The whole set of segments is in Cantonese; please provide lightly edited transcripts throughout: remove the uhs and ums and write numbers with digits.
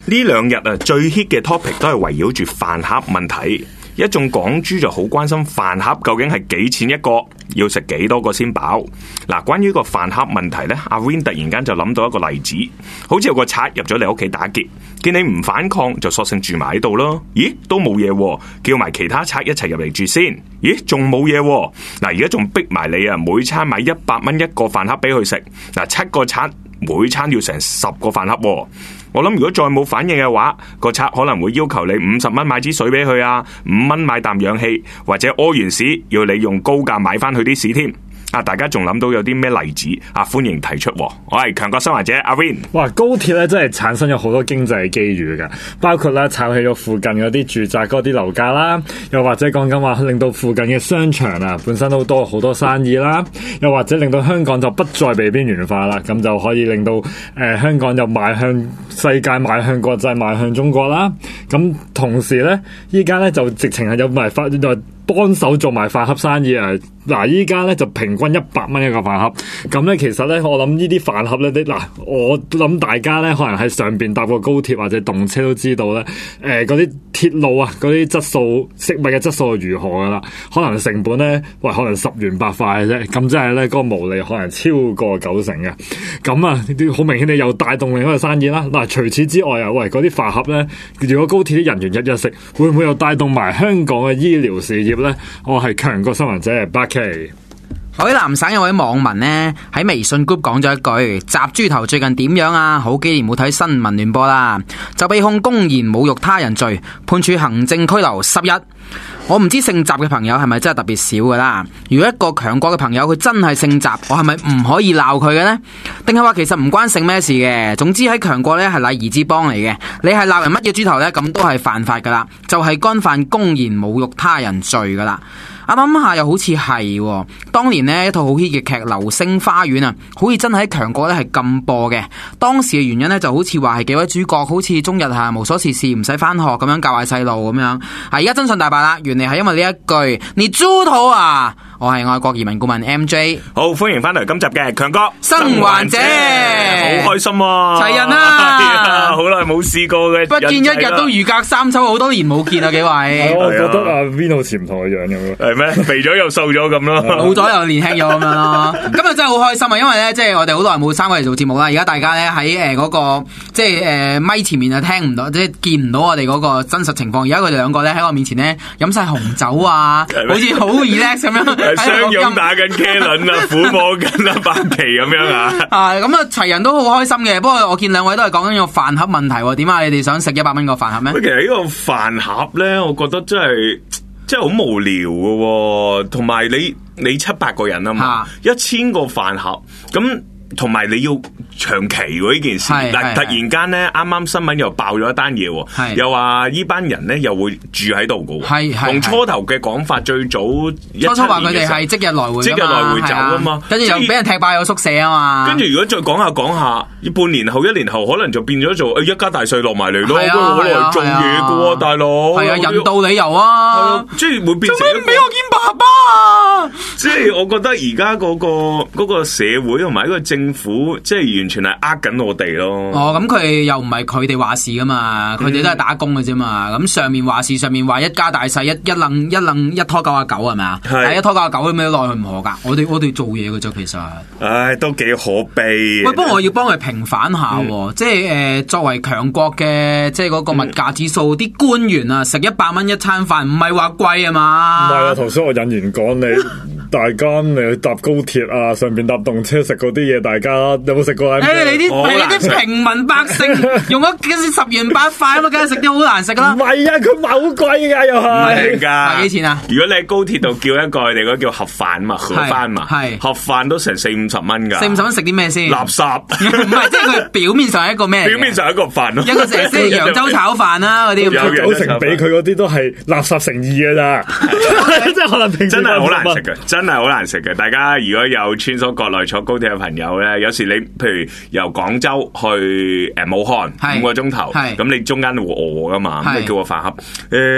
呢兩日啊，最 hit 嘅 topic 都係圍繞住飯盒問題。一眾港豬就好關心飯盒究竟係幾錢一個，要食幾多個先飽。嗱，關於個飯盒問題呢，阿 Win 突然間就諗到一個例子，好似有個賊入咗你屋企打劫，見你唔反抗就索性住埋喺度咯。咦，都冇嘢，叫埋其他賊一齊入嚟住先。咦，仲冇嘢。嗱，而家仲逼埋你啊，每餐買100蚊一個飯盒俾佢食。嗱，7個賊每餐要成10個飯盒。我諗如果再冇反應嘅話，個賊可能會要求你50蚊買支水俾佢啊，5蚊買啖氧氣，或者屙完屎要你用高價買翻佢啲屎添。大家仲諗到有啲咩例子啊？歡迎提出。我係強國生活者阿 Win。 哇，高鐵咧真係產生咗好多經濟機遇噶，包括咧炒起咗附近嗰啲住宅嗰啲樓價啦，又或者講緊話令到附近嘅商場啊本身都多好多生意啦，又或者令到香港就不再被邊緣化啦，咁就可以令到香港就邁向世界、邁向國際、邁向中國啦。咁同時咧，依家咧就直情係有埋幫手做埋飯盒生意啊！嗱，依家咧就平均100蚊一個飯盒，咁咧其實咧我諗呢啲飯盒咧，我諗大家咧可能喺上邊搭過高鐵或者動車都知道咧，嗰啲鐵路啊，嗰啲質素食物嘅質素係如何噶啦？可能成本咧，可能10元8塊嘅啫，咁即係咧嗰個毛利可能超過90成嘅，咁啊好明顯你又帶動另一個生意啦。嗱，除此之外啊，嗰啲飯盒咧，如果高鐵啲人員日日食，會唔會又帶動埋香港嘅醫療事業？我係強國新聞者8K。 海南省有位網民呢喺微信 group 講咗一句：習豬頭最近點樣啊？好幾年冇睇新聞聯播啦，就被控公然侮辱他人罪，判處行政拘留10日。我唔知姓習嘅朋友係咪真係特別少噶啦？如果一個強國嘅朋友佢真係姓習，我係咪唔可以鬧佢嘅呢？定係話其實唔關姓咩事嘅？總之喺強國呢係禮儀之邦嚟嘅，你係鬧人乜嘢豬頭呢？咁都係犯法噶啦，就係干犯公然侮辱他人罪噶啦。諗下又好似係，當年呢一套好 hit 嘅劇《流星花園》啊，好似真係喺強國咧係禁播嘅。當時嘅原因呢就好似話係幾位主角好似終日無所事事，唔使翻學咁樣教壞細路咁樣。而家真相大白啦，原嚟係因為呢一句你豬頭啊！我係愛國移民顧問 MJ， 好歡迎翻嚟今集嘅強國生還者， 好開心啊！ 齊人啊！ 好耐冇試過嘅， 不見一日都如隔三秋，好多年冇見啊！幾位， 我覺得阿 Vin 好似唔同嘅樣咁， 係咩？肥咗又瘦咗咁咯， 老咗又年輕咗咁樣咯。今日真係好開心啊！因為咧，即係我哋好耐冇3個嚟做節目啦。而家大家咧喺嗰個即係咪前面啊，聽唔到，即係見唔到我哋嗰個真實情況。而家佢哋兩個咧喺我面前咧飲晒紅酒啊，好似好 relax 咁樣。 相擁打緊茄輪啊，撫摸緊啊8期咁樣啊！ 咁啊，齊人都好開心嘅。不過我見兩位都係講緊個飯盒問題，點啊？你哋想食100蚊個飯盒咩？ 其實呢個飯盒咧，我覺得真係好無聊嘅，同埋你700個人啊嘛，1000個飯盒咁。同埋你要長期喎呢件事，嗱突然間咧，啱啱新聞又爆咗一單嘢，又話呢班人咧又會住喺度嘅，同初頭嘅講法最早初話佢哋係即日來回走啊嘛， 跟住又俾人踢爆有宿舍啊嘛， 跟住如果再講下，半年後、1年後可能就變咗做一家大細落埋嚟咯，我嚟做嘢嘅喎，大佬係啊，人道理由啊， 即係會變成做咩唔俾我見爸爸啊？ 即係我覺得而家嗰個社會同埋一個政府即係完全係呃緊我哋咯。 咁佢又唔係佢哋話事噶嘛，佢哋都係打工嘅啫嘛。咁上面話事，上面話一家大細一拖99係咪啊？係一拖99咁樣奈佢唔何噶。我哋做嘢嘅啫，其實。唉， 都幾可悲。 喂，不過我要幫佢平反下，即係作為強國嘅，即係嗰個物價指數，啲官員啊食100蚊一餐飯，唔係話貴啊嘛。 唔係啊，頭先我引言講你。大家你去搭高鐵啊，上邊搭動車食嗰啲嘢，大家有冇食過啊？ 你啲平民百姓用咗10元8塊咁，梗係食啲好難食啦。 唔係啊，佢好貴噶又係。 唔係噶， 賣幾錢啊？ 如果你喺高鐵度叫一個佢哋嗰叫盒飯嘛，盒飯嘛，盒飯都成40-50蚊噶。40-50蚊食啲咩先？垃圾。唔係，即係佢表面上係一個咩？表面上係一個飯咯。一個即係揚州炒飯啦嗰啲。 有90俾佢嗰啲都係垃圾誠意噶咋。即係可能平時真係好難食嘅。真係好難食嘅，大家如果有穿梭國內坐高鐵嘅朋友咧，有時你譬如由廣州去武漢5個鐘頭，咁你中間會餓噶嘛，咁你叫個飯盒，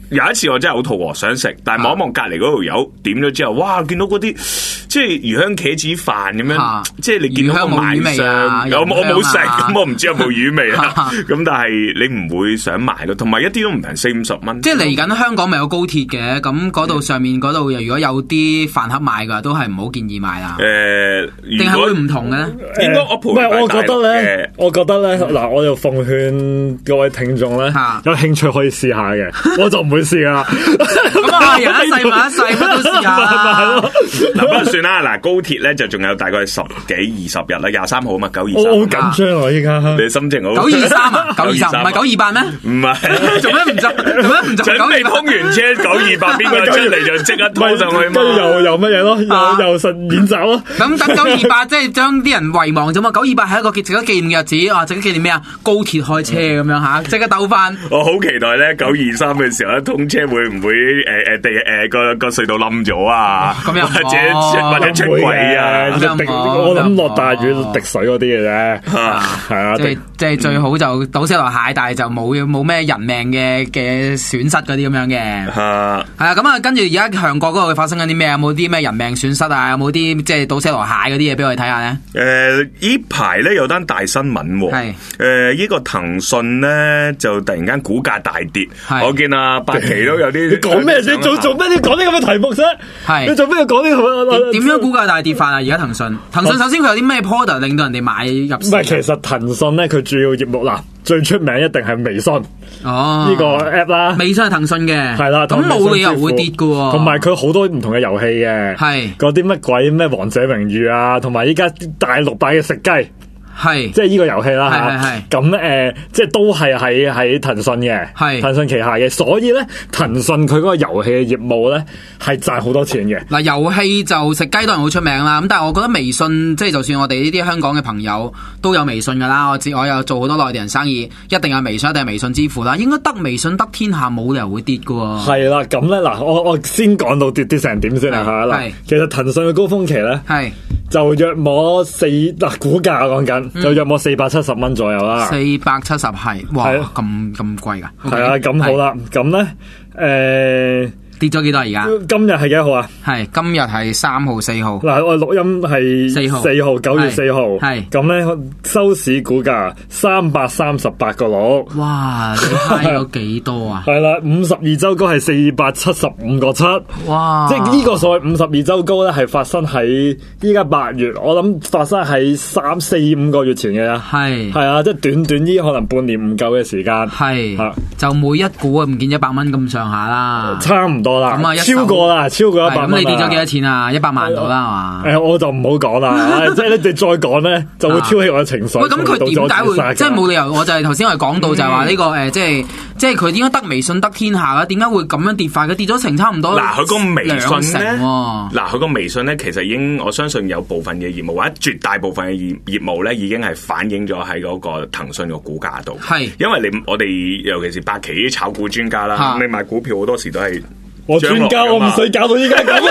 有一次我真係好肚餓想食，但係望一望隔離嗰條友點咗之後，哇！見到嗰啲即係魚香茄子飯咁樣，即係你見到個賣相，我冇食，咁我唔知有冇魚味啦。咁但係你唔會想買咯，同埋一啲都唔平，40-50蚊。即係嚟緊香港咪有高鐵嘅，咁嗰度上面嗰度如果有啲飯盒賣㗎，都係唔好建議買啦。定係會唔同嘅咧？ 應該我覺得咧，嗱，我就奉勸各位聽眾咧，有興趣可以試下嘅，我就唔會試噶啦。 咁啊，人一世物一世，乜都試下啦。 嗱，不過算啦，嗱，高鐵咧就仲有大概10幾20日啦，23號啊嘛，923。 我好緊張啊！依家你心情好。 923啊，923唔係928咩？ 唔係， 做咩唔做？ 準備通完車928，邊個出嚟就即刻拖上去嘛？ 跟住又乜嘢咯？又實演習咯。 咁928即係將啲人遺忘咗嘛？928係一個值得紀念嘅日子啊！值得紀念咩啊？高鐵開車咁樣嚇，即刻兜翻。 我好期待咧923嘅時候咧，通車會唔會個隧道冧咗啊？或者出軌啊？ 我諗落大雨滴水嗰啲嘅啫，係啊， 即係最好就倒瀉落蟹，但係就冇咩人命嘅損失嗰啲咁樣嘅。係啊，咁啊，跟住而家韓國嗰度會發生緊啲咩？有冇啲咩人命損失啊？有冇啲即係倒瀉落蟹嗰啲嘢俾我哋睇下咧？ 呢排咧有單大新聞喎，呢個騰訊咧就突然間股價大跌，我見啊百奇都有啲。 你講咩先？做咩？你講啲咁嘅題目啫？係你做咩要講啲咁嘅？ 點樣股價大跌法啊？而家騰訊首先佢有啲咩 product 令到人哋買入？ 唔係，其實騰訊咧佢主要業務最出名一定係微信呢個 app 啦。 微信係騰訊嘅， 係啦， 咁冇理由會跌㗎喎。 同埋佢好多唔同嘅遊戲嘅，係嗰啲乜鬼咩王者榮譽啊，同埋依家大陸版嘅食雞。係，即係呢個遊戲啦吓，咁即係都係喺騰訊嘅，騰訊旗下嘅，所以咧騰訊佢嗰個遊戲嘅業務咧係賺好多錢嘅。 嗱，遊戲就食雞當然好出名啦，咁但係我覺得微信即係就算我哋呢啲香港嘅朋友都有微信噶啦，我有做好多內地人生意，一定有微信，一定係微信支付啦，應該得微信得天下，冇理由會跌噶喎。 係啦，咁咧嗱，我先講到跌成點先啦吓，嗱，其實騰訊嘅高峰期咧就約摸股價講緊。就約莫470蚊左右啦 ，470係，哇，咁貴噶？ 係啊，咁好啦，咁咧， 跌咗幾多而家？ 今日係幾號啊？ 係今日係3號、4號。嗱， 我錄音係4號，9月4號。係咁咧，收市股價338.6。哇， 你嗨咗幾多啊？ 係啦，52周高係475.7。哇！即係呢個所謂52周高咧，係發生喺依家8月，我諗發生喺3、4、5個月前嘅啦。係啊，即係短呢可能半年唔夠嘅時間。係就每一股唔見100蚊咁上下啦。 差唔多啦，超過100蚊。 咁你跌咗幾多錢啊？100萬到啦，係嘛？ 我就唔好講啦，即係你哋再講咧，就會挑起我嘅情緒。 喂，咁佢點解會即係冇理由？我就係頭先我哋講到就係話呢個即係佢點解得微信得天下嘅？點解會咁樣跌法？佢跌咗成差唔多嗱，佢個微信咧，佢個微信咧，其實已經我相信有部分嘅業務或者絕大部分嘅業務咧，已經係反映咗喺嗰個騰訊個股價度。係，因為我哋尤其是百奇啲炒股專家啦，你買股票好多時都係。 我專家，我唔使搞到依家咁。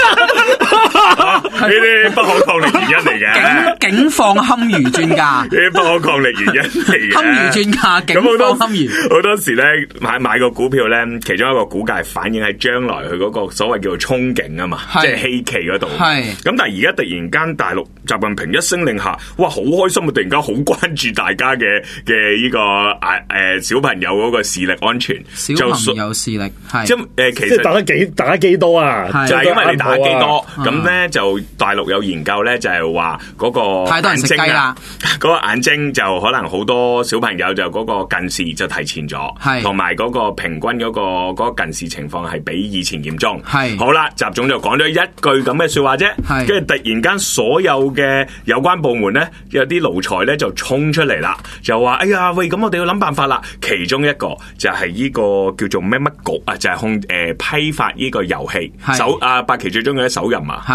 呢啲不可抗力原因嚟嘅。 警方堪輿專家， 呢啲不可抗力原因嚟嘅。 堪輿專家，警方堪輿。 好多時咧買個股票咧，其中一個股價係反映喺將來佢嗰個所謂叫做憧憬啊嘛，即係希冀嗰度。係。咁但係而家突然間大陸習近平一聲令下，哇，好開心啊！突然間好關注大家嘅呢個小朋友嗰個視力安全。 小朋友視力係。 即其實。 打幾多啊？ 就係因為你打幾多，咁咧就大陸有研究咧，就係話嗰個太多人食雞啦， 嗰個眼睛就可能好多小朋友就嗰個近視就提前咗，同埋嗰個平均嗰個近視情況係比以前嚴重。係好啦，習總就講咗一句咁嘅說話啫，跟住突然間所有嘅有關部門咧，有啲奴才咧就衝出嚟啦，就話哎呀喂，咁我哋要諗辦法啦。其中一個就係呢個叫做咩乜局啊，就係批發呢個遊戲百奇最中意嘅手遊嘛，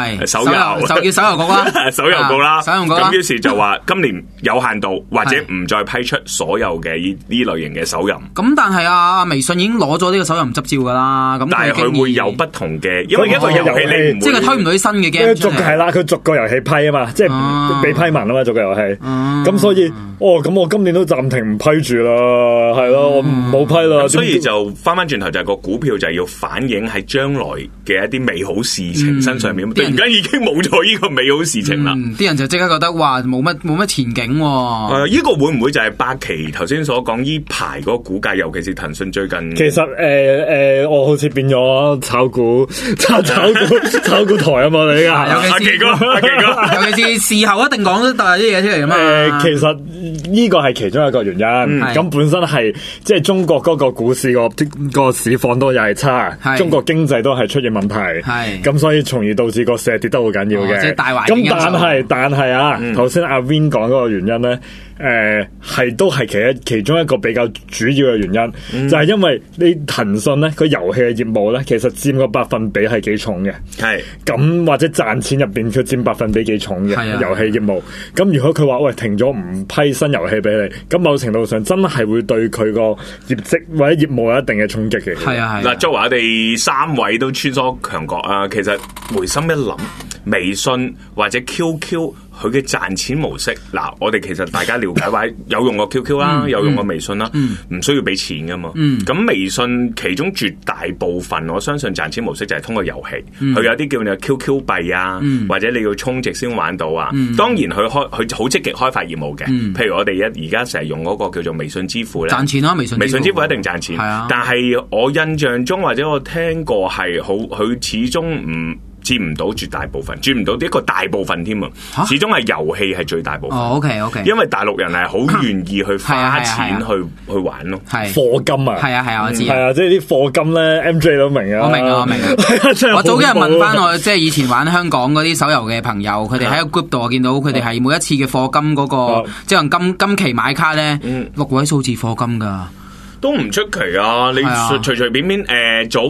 係手遊就叫手遊局啦， 手遊局啦， 手遊局啦。 咁於是就話今年有限度或者唔再批出所有嘅呢類型嘅手遊。 咁但係啊，微信已經攞咗呢個手遊執照噶啦。咁但係佢會有不同嘅，因為一個遊戲你唔會即係推唔到啲新嘅 game 出嚟。 係啦，佢逐個遊戲批啊嘛，即係俾批文啊嘛，逐個遊戲。咁所以咁我今年都暫停唔批住啦，係咯，我冇批啦。 所以就翻轉頭就係個股票就係要反映喺將來嘅一啲美好事情身上面。突然間已經冇咗呢個美好事情啦， 啲人就即刻覺得哇冇乜前景。 呢個會唔會就係百奇頭先所講呢排嗰個股價，尤其是騰訊最近？ 其實我好似變咗炒股台啊嘛，你啊， 阿奇哥， 尤其是事後一定講得大啲嘢出嚟啊嘛。 其實呢個係其中一個原因。咁本身係即係中國嗰個股市個市況都又係差，中國經濟都係出現問題，咁所以從而導致個市跌得好緊要嘅。咁但係啊，頭先阿 Win 講嗰個原因咧。都係其中一個比較主要嘅原因，就係因為你騰訊咧，佢遊戲嘅業務咧，其實佔個百分比係幾重嘅。咁或者賺錢入邊佢佔百分比幾重嘅遊戲業務。咁如果佢話喂停咗唔批新遊戲俾你，咁某程度上真係會對佢個業績或者業務有一定嘅衝擊嘅。 嗱，作為我哋三位都穿梭強國啊，其實回心一諗，微信或者 QQ。佢嘅賺錢模式，嗱，我哋其實大家了解話有用過 QQ 啦，有用過微信啦，唔需要俾錢噶嘛。咁微信其中絕大部分，我相信賺錢模式就係通過遊戲。佢有啲叫你 QQ 幣啊，或者你要充值先玩到啊。當然佢好積極開發業務嘅，譬如我哋而家成日用嗰個叫做微信支付咧， 賺錢啦，微信支付一定賺錢。但係我印象中或者我聽過係佢始終唔佔唔到絕大部分，佔唔到一個大部分添啊！始終係遊戲係最大部分。 OK， 因為大陸人係好願意去花錢去玩咯。 課金啊， 係啊，我知。 係啊，即係啲課金咧 ，MJ 都明啊。 我明啊。我早幾日問翻我，即係以前玩香港嗰啲手遊嘅朋友，佢哋喺個 group 度，我見到佢哋係每一次嘅課金嗰個，即係今期買卡咧，6位數字課金㗎，都唔出奇啊！你隨便早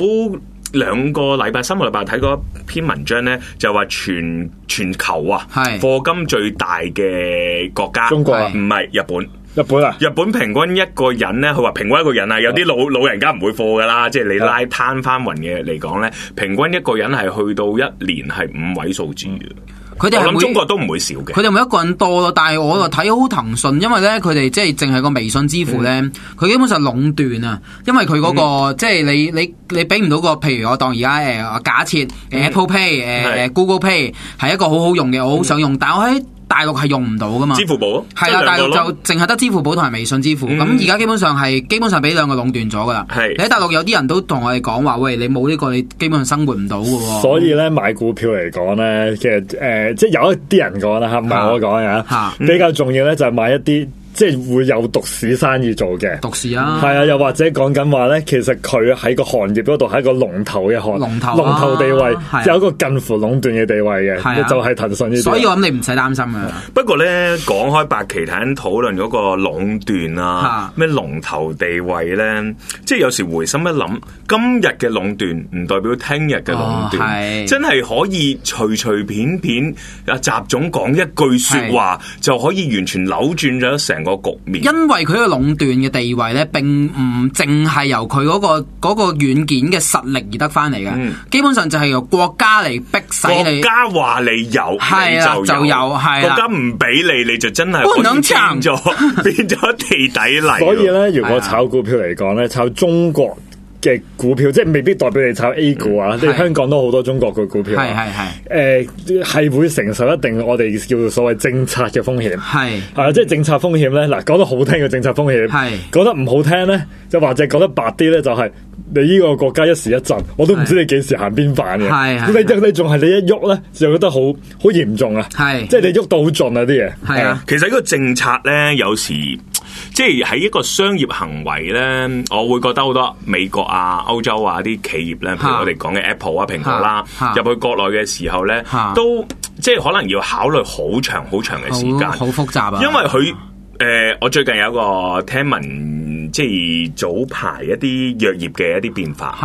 2個禮拜、3個禮拜睇過一篇文章咧，就話全球啊，課金最大嘅國家， 中國唔係日本。 日本啊！ 日本平均一個人咧，佢話平均一個人啊，有啲老人家唔會課噶啦，即係你拉攤翻勻嘅嚟講咧，平均一個人係去到一年係5位數字嘅。我諗中國都唔會少嘅。 佢哋每一個人多咯，但係我就睇好騰訊，因為咧佢哋即係淨係個微信支付咧，佢基本上壟斷啊。因為佢嗰個即係你俾唔到個，譬如我當而家假設Apple Pay Google Pay 係一個好好用嘅，我好想用，但係我喺大陸係用唔到噶嘛？ 支付寶係啦，大陸就淨係得支付寶同埋微信支付。咁而家基本上俾兩個壟斷咗噶啦。你喺大陸有啲人都同我哋講話，喂，你冇呢個，你基本上生活唔到噶喎。 所以咧買股票嚟講咧，其實即係有一啲人講啦，唔係我講嘅，比較重要咧就係買一啲。即係會有獨市生意做嘅， 獨市啊， 係啊，又或者講緊話咧，其實佢喺個行業嗰度係一個龍頭嘅龍頭地位，有一個近乎壟斷嘅地位嘅，就係騰訊呢啲。 所以我諗你唔使擔心啊。 不過咧，講開百奇頭先討論嗰個壟斷啊，咩龍頭地位咧，即係有時回心一諗，今日嘅壟斷唔代表聽日嘅壟斷，真係可以隨便阿習總講一句說話就可以完全扭轉咗成個局面， 因為佢個壟斷嘅地位咧，並唔淨係由佢嗰個軟件嘅實力而得翻嚟嘅，基本上就係由國家嚟逼使你。國家話你有， 係啦就有，係啦。 國家唔俾你就真係可以變咗地底泥。 所以咧，如果炒股票嚟講咧，炒中國嘅股票，即係未必代表你炒 A 股啊！即係香港都好多中國嘅股票，係會承受一定我哋叫做所謂政策嘅風險，即係政策風險咧。嗱，講得好聽嘅政策風險，講得唔好聽咧，就或者講得白啲咧，就係你呢個國家一時一陣，我都唔知你幾時行邊範嘅。你仲係你一喐咧，就覺得好嚴重啊！即係你喐到好盡啊啲嘢。 其實呢個政策咧，有時即係喺一個商業行為咧，我會覺得好多美國啊、歐洲啊啲企業咧，譬如我哋講嘅 Apple 啊、蘋果啦，入去國內嘅時候咧，都即係可能要考慮好長嘅時間， 好複雜啊。 因為佢我最近有一個聽聞，即係早排一啲藥業嘅一啲變化，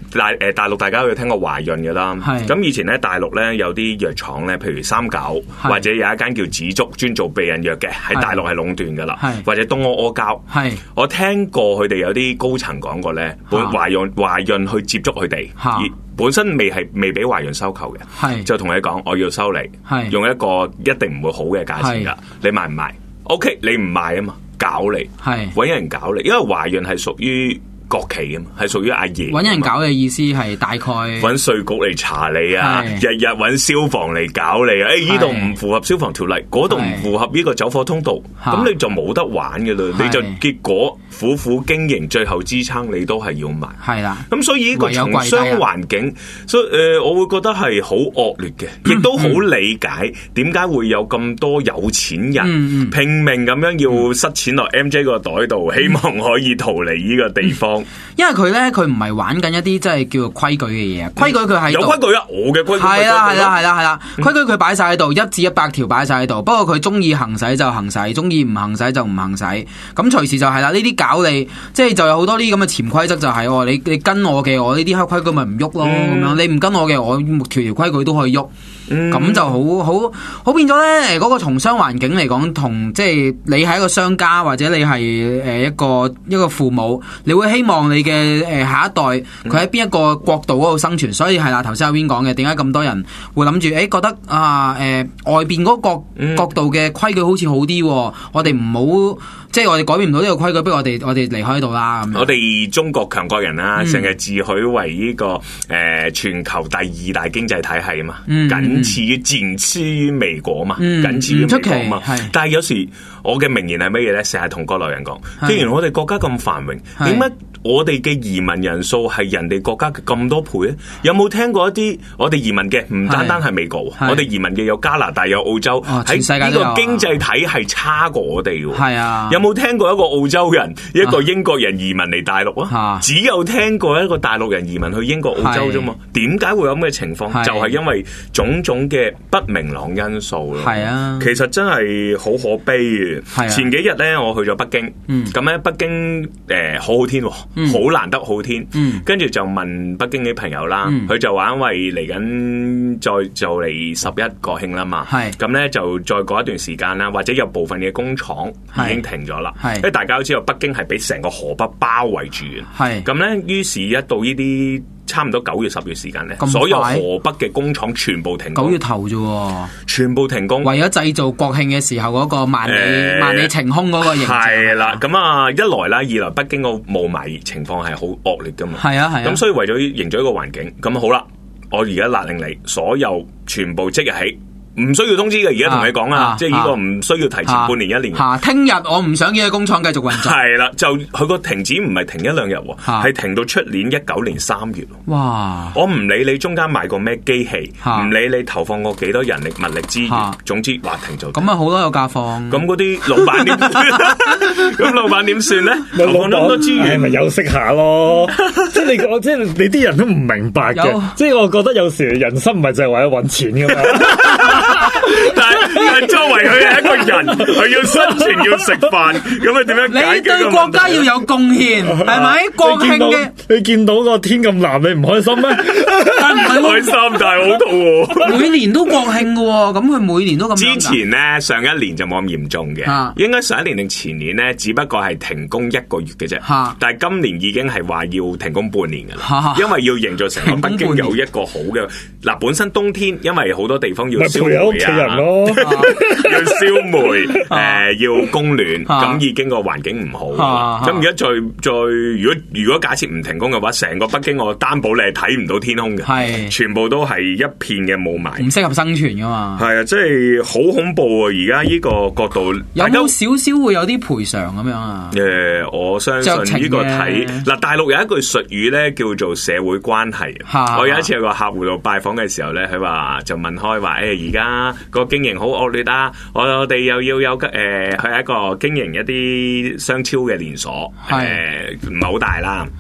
大陸大家有聽過華潤嘅啦，咁以前咧大陸咧有啲藥廠咧，譬如三九或者有一間叫紫竹專做避孕藥嘅，喺大陸係壟斷噶啦，或者東阿膠，我聽過佢哋有啲高層講過咧，華潤去接觸佢哋，而本身未俾華潤收購嘅，就同你講我要收你，用一個一定唔會好嘅價錢噶，你賣唔賣 ？OK， 你唔賣啊嘛，搞你，搵人搞你，因為華潤係屬於國企啊嘛，係屬於阿爺。揾人搞嘅意思係大概揾稅局嚟查你啊，日日揾消防嚟搞你啊！呢度唔符合消防條例，嗰度唔符合呢個走火通道，咁你就冇得玩嘅啦。你就結果苦苦經營，最後支撐你都係要賣。係啦，咁所以呢個從商環境，所以我會覺得係好惡劣嘅，亦都好理解點解會有咁多有錢人拼命咁樣要塞錢落 MJ 個袋度，希望可以逃離呢個地方。 因為佢唔係玩緊一啲即係叫做規矩嘅嘢，規矩佢係有規矩啊，我嘅規矩係啦，規矩佢擺晒喺度，1至100條擺晒喺度。不過佢中意行使就行使，中意唔行使就唔行使。咁隨時就係啦，呢啲搞你，即係就有好多啲咁嘅潛規則，就係你跟我嘅，我呢啲黑規矩咪唔喐咯咁樣。你唔跟我嘅，我條規矩都可以喐。咁就好變咗咧。嗰個從商環境嚟講，同即係你係一個商家或者你係一個父母，你會希望你嘅下一代佢喺邊一個國度嗰度生存。所以係啦，頭先阿 Win 講嘅，點解咁多人會諗住覺得外邊嗰個角度嘅規矩好似好啲，我哋唔好即係我哋改變唔到呢個規矩，不如我哋離開呢度啦。 我哋中國強國人啦，成日自詡為呢個全球第2大經濟體系啊嘛，僅次於美國嘛，僅次於美國嘛。但係有時我嘅名言係乜嘢咧？成日同國內人講，既然我哋國家咁繁榮，點解我哋嘅移民人數係人哋國家嘅咁多倍咧？有冇聽過一啲我哋移民嘅唔單單係美國，我哋移民嘅有加拿大、有澳洲，喺呢個經濟體係差過我哋嘅。係啊，有冇聽過一個澳洲人、一個英國人移民嚟大陸啊？只有聽過一個大陸人移民去英國、澳洲啫嘛。點解會有咁嘅情況？就係因為種種嘅不明朗因素咯。係啊，其實真係好可悲嘅。前幾日咧，我去咗北京，咁咧北京好好天，好難得好天。跟住就問北京啲朋友啦，佢就話因為嚟緊就嚟11國慶啦嘛，咁咧就再過一段時間啦，或者有部分嘅工廠已經停咗啦。因為大家都知道北京係俾成個河北包圍住嘅，咁咧於是一到呢啲差唔多9月10月時間咧，所有河北嘅工廠全部停工。9月頭啫，全部停工，為咗製造國慶嘅時候嗰個萬里晴空嗰個形象。係啦，咁啊一來啦，二來北京個霧霾情況係好惡劣噶嘛。係啊，咁所以為咗營造一個環境，咁好啦，我而家勒令你所有全部即日起。唔需要通知嘅，而家同你講啊，即係呢個唔需要提前半年1年。聽日我唔想見嘅工廠繼續運作。係啦，就佢個停止唔係停1-2日，係停到出年19年3月。哇！我唔理你中間買過咩機器，唔理你投放過幾多人力物力資源，總之話停就停。咁啊好多有假放。咁嗰啲老闆點？咁老闆點算咧？投放咗咁多資源， 咪休息下咯。即係你啲人都唔明白嘅。即係我覺得有時人生唔係就係為咗搵錢噶嘛。 但係作為佢係一個人，佢要生存要食飯，咁你點樣解決？你對國家要有貢獻，係咪？國慶嘅你見到個天咁藍，你唔開心咩？ 開心，但係好肚餓。 每年都國慶嘅，咁佢每年都咁。 之前咧，上一年就冇咁嚴重嘅，應該上一年定前年咧，只不過係停工1個月嘅啫。但係今年已經係話要停工半年噶啦，因為要營造成個北京有一個好嘅嗱，本身冬天因為好多地方要燒煤啊，要燒煤，要供暖，咁已經個環境唔好。咁而家再如果假設唔停工嘅話，成個北京我擔保你係睇唔到天空嘅，全部都係一片嘅霧霾，唔適合生存噶嘛。係啊，即係好恐怖啊！而家呢個角度， 有冇少少會有啲賠償咁樣啊？ 我相信呢個睇嗱，大陸有一句術語咧叫做社會關係。我有一次有個客戶度拜訪嘅時候咧，佢話就問開話，而家個經營好惡劣啊！我哋又要有佢係一個經營一啲商超嘅連鎖，唔係好大啦。係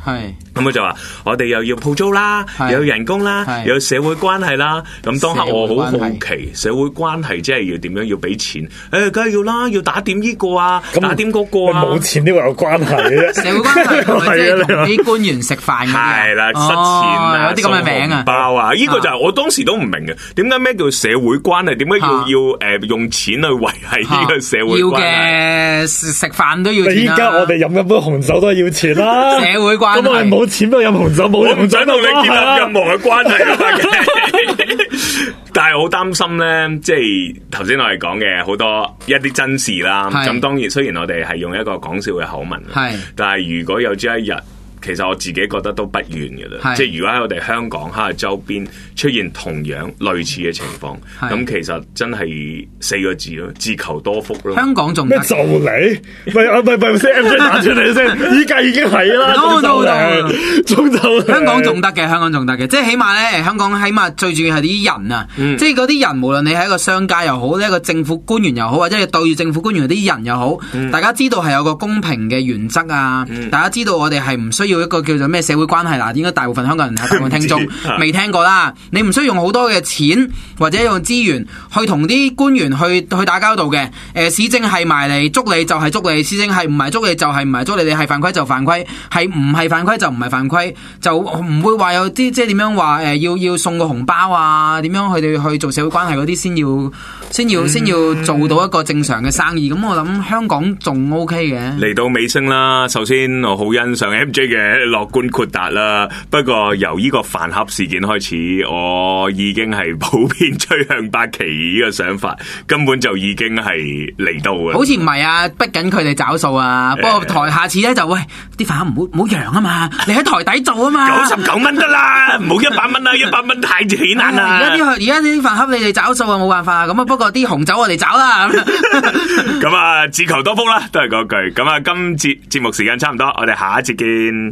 咁佢就話我哋又要鋪租啦，又有人工啦，又有社會關係啦。咁當刻我好好奇，社會關係即係要點樣要俾錢？梗係要啦，要打點呢個啊，打點嗰個啊。 冇錢都有關係嘅。 社會關係係咪即係同啲官員食飯嗰啲啊？ 係啦，塞錢啊， 有啲咁嘅名啊， 包啊，呢個就係我當時都唔明嘅，點解咩叫社會關係？點解要用錢去維繫呢個社會關係？ 要嘅食飯都要錢啦。 依家我哋飲一杯紅酒都係要錢啦。 社會關係。 咁我哋冇錢都飲紅酒，冇紅酒同你建立任何嘅關係啊！但係我好擔心咧，即係頭先我哋講嘅好多一啲真事啦。咁當然，雖然我哋係用一個講笑嘅口吻，但係如果有朝一日，其實我自己覺得都不遠嘅啦。即係如果喺我哋香港喺周邊出現同樣類似嘅情況，咁其實真係4個字咯，自求多福咯。 香港仲得就嚟，咪先 M J 打出嚟先，依家已經係啦。 香港仲得嘅，香港仲得嘅，即係起碼咧，香港起碼最主要係啲人啊，即係嗰啲人，無論你係一個商家又好，一個政府官員又好，或者係對住政府官員嗰啲人又好，大家知道係有個公平嘅原則啊，大家知道我哋係唔需要一個叫做咩社會關係啦，應該大部分香港人係大部分聽眾未聽過啦。你唔需要用好多嘅錢或者用資源去同啲官員去打交道嘅。市政係埋嚟捉你就係捉你，市政係唔係捉你就係唔係捉你，你係犯規就犯規，係唔係犯規就唔係犯規，就唔會話有啲即係點樣話要送個紅包啊，點樣佢哋去做社會關係嗰啲先要做到一個正常嘅生意。咁我諗香港仲 OK 嘅。嚟到尾聲啦，首先我好欣賞 MJ 嘅樂觀豁達啦，不過由呢個飯盒事件開始，我已經係普遍趨向八旗呢個想法，根本就已經係嚟到嘅。 好似唔係啊，逼緊佢哋找數啊。不過台下次咧就喂啲飯盒唔好揚啊嘛，你喺台底做啊嘛 ，99蚊得啦，唔好100蚊啦，100蚊太顯眼啦。 而家啲飯盒你哋找數啊，冇辦法。咁啊，不過啲紅酒我哋找啦。 咁啊，自求多福啦，都係嗰句。咁啊，今節節目時間差唔多，我哋下一節見。